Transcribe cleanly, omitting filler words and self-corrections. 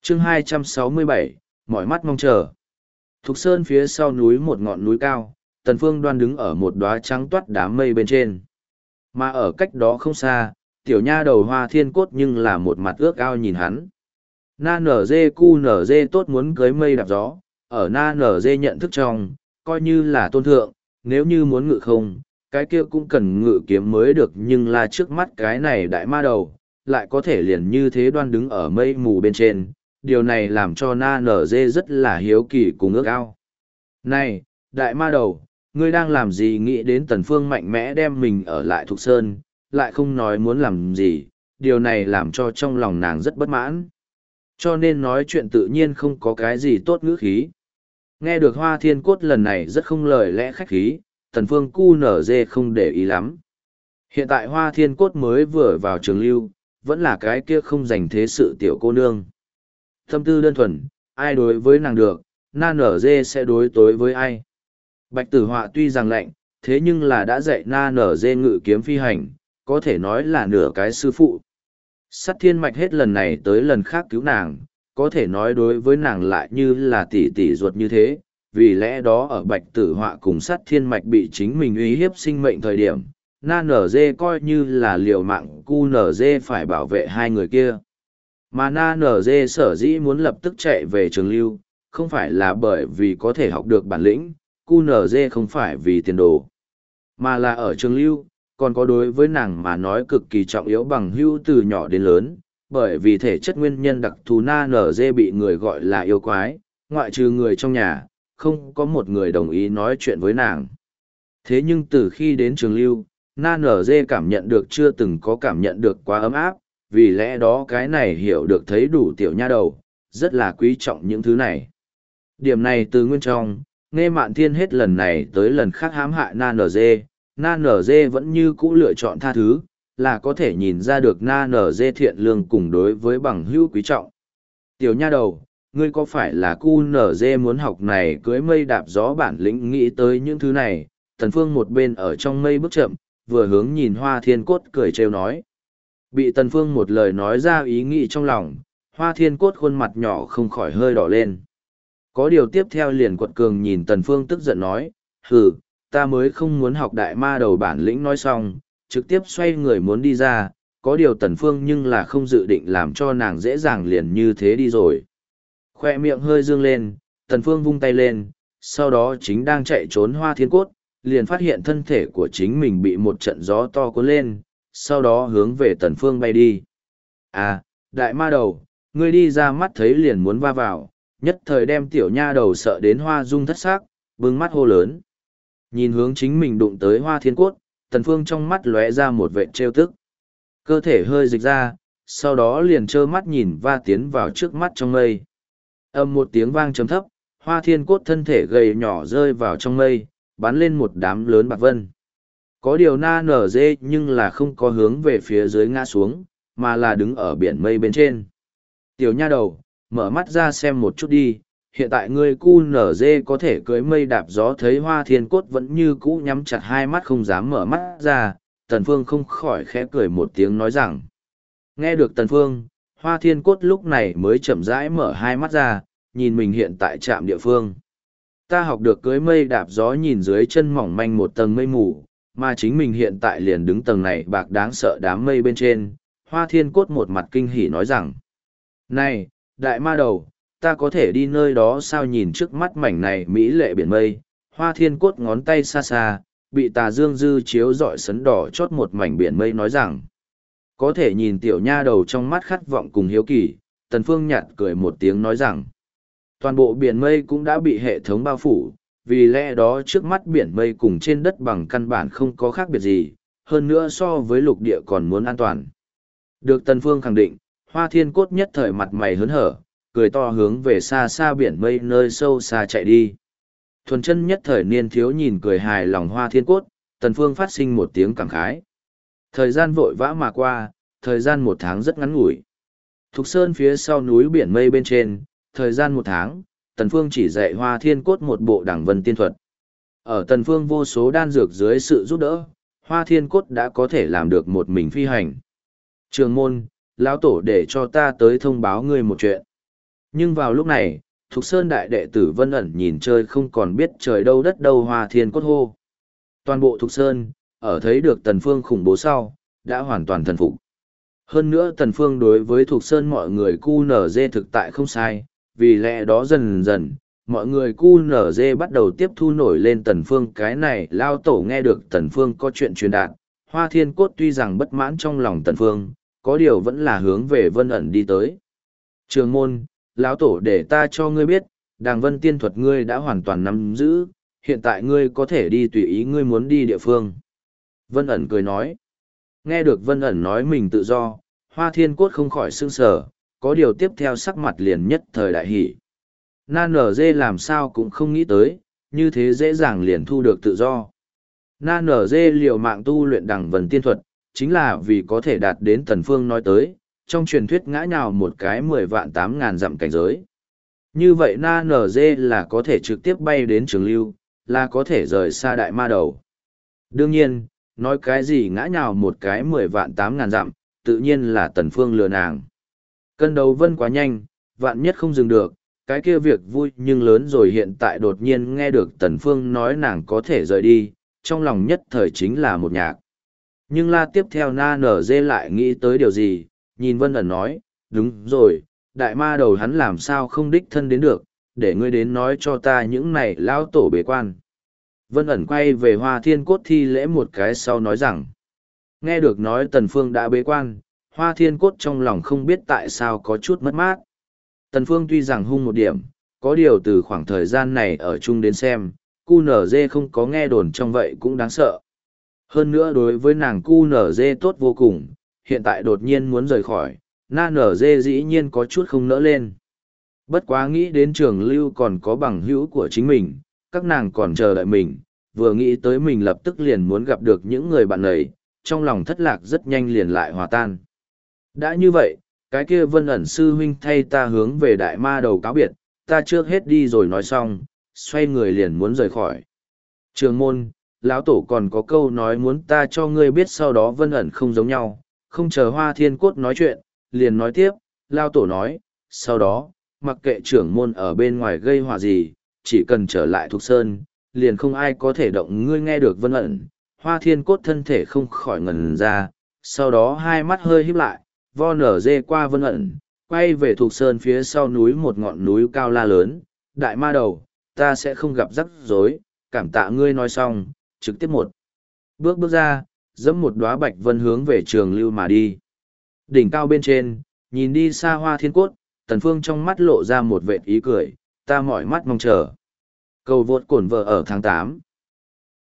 chương 267, mỏi mắt mong chờ. Thục Sơn phía sau núi một ngọn núi cao, Tần Phương Đoan đứng ở một đóa trắng toát đám mây bên trên. Mà ở cách đó không xa, tiểu nha đầu Hoa Thiên Cốt nhưng là một mặt ước ao nhìn hắn. Na nở dê cu nở dê tốt muốn cưới mây đạp gió, ở na nở dê nhận thức trong, coi như là tôn thượng, nếu như muốn ngự không, cái kia cũng cần ngự kiếm mới được, nhưng là trước mắt cái này đại ma đầu, lại có thể liền như thế đoan đứng ở mây mù bên trên, điều này làm cho na nở dê rất là hiếu kỳ cùng ước ao. Này, đại ma đầu, ngươi đang làm gì? Nghĩ đến Tần Phương mạnh mẽ đem mình ở lại Thục Sơn, lại không nói muốn làm gì, điều này làm cho trong lòng nàng rất bất mãn. Cho nên nói chuyện tự nhiên không có cái gì tốt ngữ khí. Nghe được Hoa Thiên Cốt lần này rất không lời lẽ khách khí, Tần Phương cu nở dê không để ý lắm. Hiện tại Hoa Thiên Cốt mới vừa vào trường lưu, vẫn là cái kia không dành thế sự tiểu cô nương. Tâm tư đơn thuần, ai đối với nàng được, na nở dê sẽ đối tối với ai. Bạch Tử Họa tuy rằng lạnh, thế nhưng là đã dạy na nở dê ngự kiếm phi hành, có thể nói là nửa cái sư phụ. Sắt Thiên Mạch hết lần này tới lần khác cứu nàng, có thể nói đối với nàng lại như là tỷ tỷ ruột như thế, vì lẽ đó ở Bạch Tử Họa cùng Sắt Thiên Mạch bị chính mình uy hiếp sinh mệnh thời điểm, na nở dê coi như là liều mạng cu nở dê phải bảo vệ hai người kia. Mà na nở dê sở dĩ muốn lập tức chạy về trường lưu, không phải là bởi vì có thể học được bản lĩnh, cu nở dê không phải vì tiền đồ, mà là ở trường lưu, còn có đối với nàng mà nói cực kỳ trọng yếu bằng hữu từ nhỏ đến lớn, bởi vì thể chất nguyên nhân đặc thù na nở dê bị người gọi là yêu quái, ngoại trừ người trong nhà, không có một người đồng ý nói chuyện với nàng. Thế nhưng từ khi đến trường lưu, na nở dê cảm nhận được chưa từng có cảm nhận được quá ấm áp, vì lẽ đó cái này hiểu được thấy đủ tiểu nha đầu, rất là quý trọng những thứ này. Điểm này từ nguyên trong, Nghe Mạn Thiên hết lần này tới lần khác hãm hại Na Nở Dê vẫn như cũ lựa chọn tha thứ, là có thể nhìn ra được Na Nở Dê thiện lương cùng đối với bằng hữu quý trọng. Tiểu nha đầu, ngươi có phải là cu nở dê muốn học này cưới mây đạp gió bản lĩnh? Nghĩ tới những thứ này, Tần Phương một bên ở trong mây bước chậm, vừa hướng nhìn Hoa Thiên Cốt cười trêu nói. Bị Tần Phương một lời nói ra ý nghĩ trong lòng, Hoa Thiên Cốt khuôn mặt nhỏ không khỏi hơi đỏ lên. Có điều tiếp theo liền quật cường nhìn Tần Phương tức giận nói, hừ, ta mới không muốn học đại ma đầu bản lĩnh. Nói xong, trực tiếp xoay người muốn đi ra, có điều Tần Phương nhưng là không dự định làm cho nàng dễ dàng liền như thế đi rồi. Khoe miệng hơi dương lên, Tần Phương vung tay lên, sau đó chính đang chạy trốn Hoa Thiên Cốt, liền phát hiện thân thể của chính mình bị một trận gió to cuốn lên, sau đó hướng về Tần Phương bay đi. À, đại ma đầu, ngươi đi ra mắt thấy liền muốn va vào, nhất thời đem tiểu nha đầu sợ đến Hoa Dung thất sắc, bừng mắt hô lớn. Nhìn hướng chính mình đụng tới Hoa Thiên Cốt, Tần Phương trong mắt lóe ra một vệt trêu tức. Cơ thể hơi dịch ra, sau đó liền trơ mắt nhìn va tiến vào trước mắt trong mây. Âm một tiếng vang trầm thấp, Hoa Thiên Cốt thân thể gầy nhỏ rơi vào trong mây, bắn lên một đám lớn bạc vân. Có điều na nở dê nhưng là không có hướng về phía dưới ngã xuống, mà là đứng ở biển mây bên trên. Tiểu nha đầu, mở mắt ra xem một chút đi, hiện tại ngươi cu nở dê có thể cưới mây đạp gió. Thấy Hoa Thiên Cốt vẫn như cũ nhắm chặt hai mắt không dám mở mắt ra, Tần Phương không khỏi khẽ cười một tiếng nói rằng. Nghe được Tần Phương, Hoa Thiên Cốt lúc này mới chậm rãi mở hai mắt ra, nhìn mình hiện tại trạm địa phương. Ta học được cưới mây đạp gió. Nhìn dưới chân mỏng manh một tầng mây mù, mà chính mình hiện tại liền đứng tầng này bạc đáng sợ đám mây bên trên. Hoa Thiên Cốt một mặt kinh hỉ nói rằng. Này, đại ma đầu, ta có thể đi nơi đó sao? Nhìn trước mắt mảnh này mỹ lệ biển mây, Hoa Thiên Cốt ngón tay xa xa, bị tà dương dư chiếu rọi sấn đỏ chót một mảnh biển mây nói rằng. Có thể nhìn tiểu nha đầu trong mắt khát vọng cùng hiếu kỳ, Tần Phương nhạt cười một tiếng nói rằng. Toàn bộ biển mây cũng đã bị hệ thống bao phủ, vì lẽ đó trước mắt biển mây cùng trên đất bằng căn bản không có khác biệt gì, hơn nữa so với lục địa còn muốn an toàn. Được Tần Phương khẳng định, Hoa Thiên Cốt nhất thời mặt mày hớn hở, cười to hướng về xa xa biển mây nơi sâu xa chạy đi. Thuần chân nhất thời niên thiếu nhìn cười hài lòng Hoa Thiên Cốt, Tần Phương phát sinh một tiếng cảm khái. Thời gian vội vã mà qua, thời gian một tháng rất ngắn ngủi. Thục Sơn phía sau núi biển mây bên trên, thời gian một tháng, Tần Phương chỉ dạy Hoa Thiên Cốt một bộ đẳng vân tiên thuật. Ở Tần Phương vô số đan dược dưới sự giúp đỡ, Hoa Thiên Cốt đã có thể làm được một mình phi hành. Trường môn, lão tổ để cho ta tới thông báo ngươi một chuyện. Nhưng vào lúc này, Thục Sơn đại đệ tử Vân ẩn nhìn chơi không còn biết trời đâu đất đâu Hoa Thiên Cốt hô. Toàn bộ Thục Sơn, ở thấy được Tần Phương khủng bố sau, đã hoàn toàn thần phục. Hơn nữa Tần Phương đối với Thục Sơn mọi người QNZ thực tại không sai, vì lẽ đó dần dần, mọi người QNZ bắt đầu tiếp thu nổi lên Tần Phương cái này lao tổ nghe được Tần Phương có chuyện truyền đạt. Hoa Thiên Cốt tuy rằng bất mãn trong lòng Tần Phương, có điều vẫn là hướng về Vân ẩn đi tới. Trường môn, lão tổ để ta cho ngươi biết, Đàng Vân tiên thuật ngươi đã hoàn toàn nắm giữ, hiện tại ngươi có thể đi tùy ý ngươi muốn đi địa phương. Vân ẩn cười nói. Nghe được Vân ẩn nói mình tự do, Hoa Thiên Cốt không khỏi sững sờ, có điều tiếp theo sắc mặt liền nhất thời đại hỷ. Nan nở dê làm sao cũng không nghĩ tới, như thế dễ dàng liền thu được tự do. Nan nở dê liều mạng tu luyện Đằng Vân tiên thuật, chính là vì có thể đạt đến Tần Phương nói tới, trong truyền thuyết ngã nhào một cái 10 vạn 8.000 dặm cảnh giới. Như vậy Na NG là có thể trực tiếp bay đến Trường Lưu, là có thể rời xa Đại Ma Đầu. Đương nhiên, nói cái gì ngã nhào một cái 10 vạn 8.000 dặm, tự nhiên là Tần Phương lừa nàng. Cân đầu Vân quá nhanh, vạn nhất không dừng được, cái kia việc vui nhưng lớn rồi hiện tại đột nhiên nghe được Tần Phương nói nàng có thể rời đi, trong lòng nhất thời chính là một nhạc. Nhưng la tiếp theo Na NG lại nghĩ tới điều gì, nhìn Vân ẩn nói, đúng rồi, đại ma đầu hắn làm sao không đích thân đến được, để ngươi đến nói cho ta những này lao tổ bế quan. Vân ẩn quay về Hoa Thiên Cốt thi lễ một cái sau nói rằng, nghe được nói Tần Phương đã bế quan, Hoa Thiên Cốt trong lòng không biết tại sao có chút mất mát. Tần Phương tuy rằng hung một điểm, có điều từ khoảng thời gian này ở chung đến xem, QNZ không có nghe đồn trong vậy cũng đáng sợ. Hơn nữa đối với nàng QNZ tốt vô cùng, hiện tại đột nhiên muốn rời khỏi, Na nở dê dĩ nhiên có chút không nỡ lên. Bất quá nghĩ đến Trường Lưu còn có bằng hữu của chính mình, các nàng còn chờ đợi mình, vừa nghĩ tới mình lập tức liền muốn gặp được những người bạn này, trong lòng thất lạc rất nhanh liền lại hòa tan. Đã như vậy, cái kia Vân ẩn sư huynh thay ta hướng về Đại Ma Đầu cáo biệt, ta trước hết đi rồi nói xong, xoay người liền muốn rời khỏi. Trường môn, lão tổ còn có câu nói muốn ta cho ngươi biết, sau đó Vân ẩn không giống nhau, không chờ Hoa Thiên Cốt nói chuyện, liền nói tiếp, lao tổ nói, sau đó, mặc kệ trưởng môn ở bên ngoài gây họa gì, chỉ cần trở lại Thục Sơn, liền không ai có thể động ngươi. Nghe được Vân ẩn, Hoa Thiên Cốt thân thể không khỏi ngẩn ra, sau đó hai mắt hơi híp lại, vo nở dê qua Vân ẩn, quay về Thục Sơn phía sau núi một ngọn núi cao la lớn, đại ma đầu, ta sẽ không gặp rắc rối, cảm tạ ngươi. Nói xong, trực tiếp một bước ra, dẫm một đóa bạch vân hướng về Trường Lưu mà đi. Đỉnh cao bên trên, nhìn đi xa Hoa Thiên Cốt, Tần Phương trong mắt lộ ra một vệt ý cười, ta mỏi mắt mong chờ. Cầu vượt cổn vợ ở tháng 8.